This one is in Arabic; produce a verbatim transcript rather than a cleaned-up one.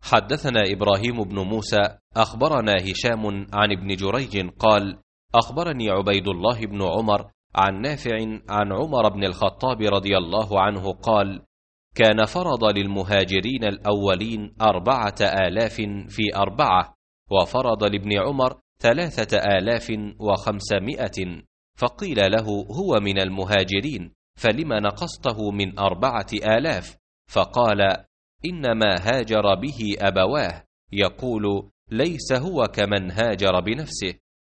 حدثنا إبراهيم بن موسى أخبرنا هشام عن ابن جريج قال أخبرني عبيد الله بن عمر عن نافع عن عمر بن الخطاب رضي الله عنه قال كان فرض للمهاجرين الأولين أربعة آلاف في أربعة، وفرض لابن عمر ثلاثة آلاف وخمسمائة، فقيل له هو من المهاجرين فلم نقصته من أربعة آلاف؟ فقال إنما هاجر به أبواه، يقول ليس هو كمن هاجر بنفسه.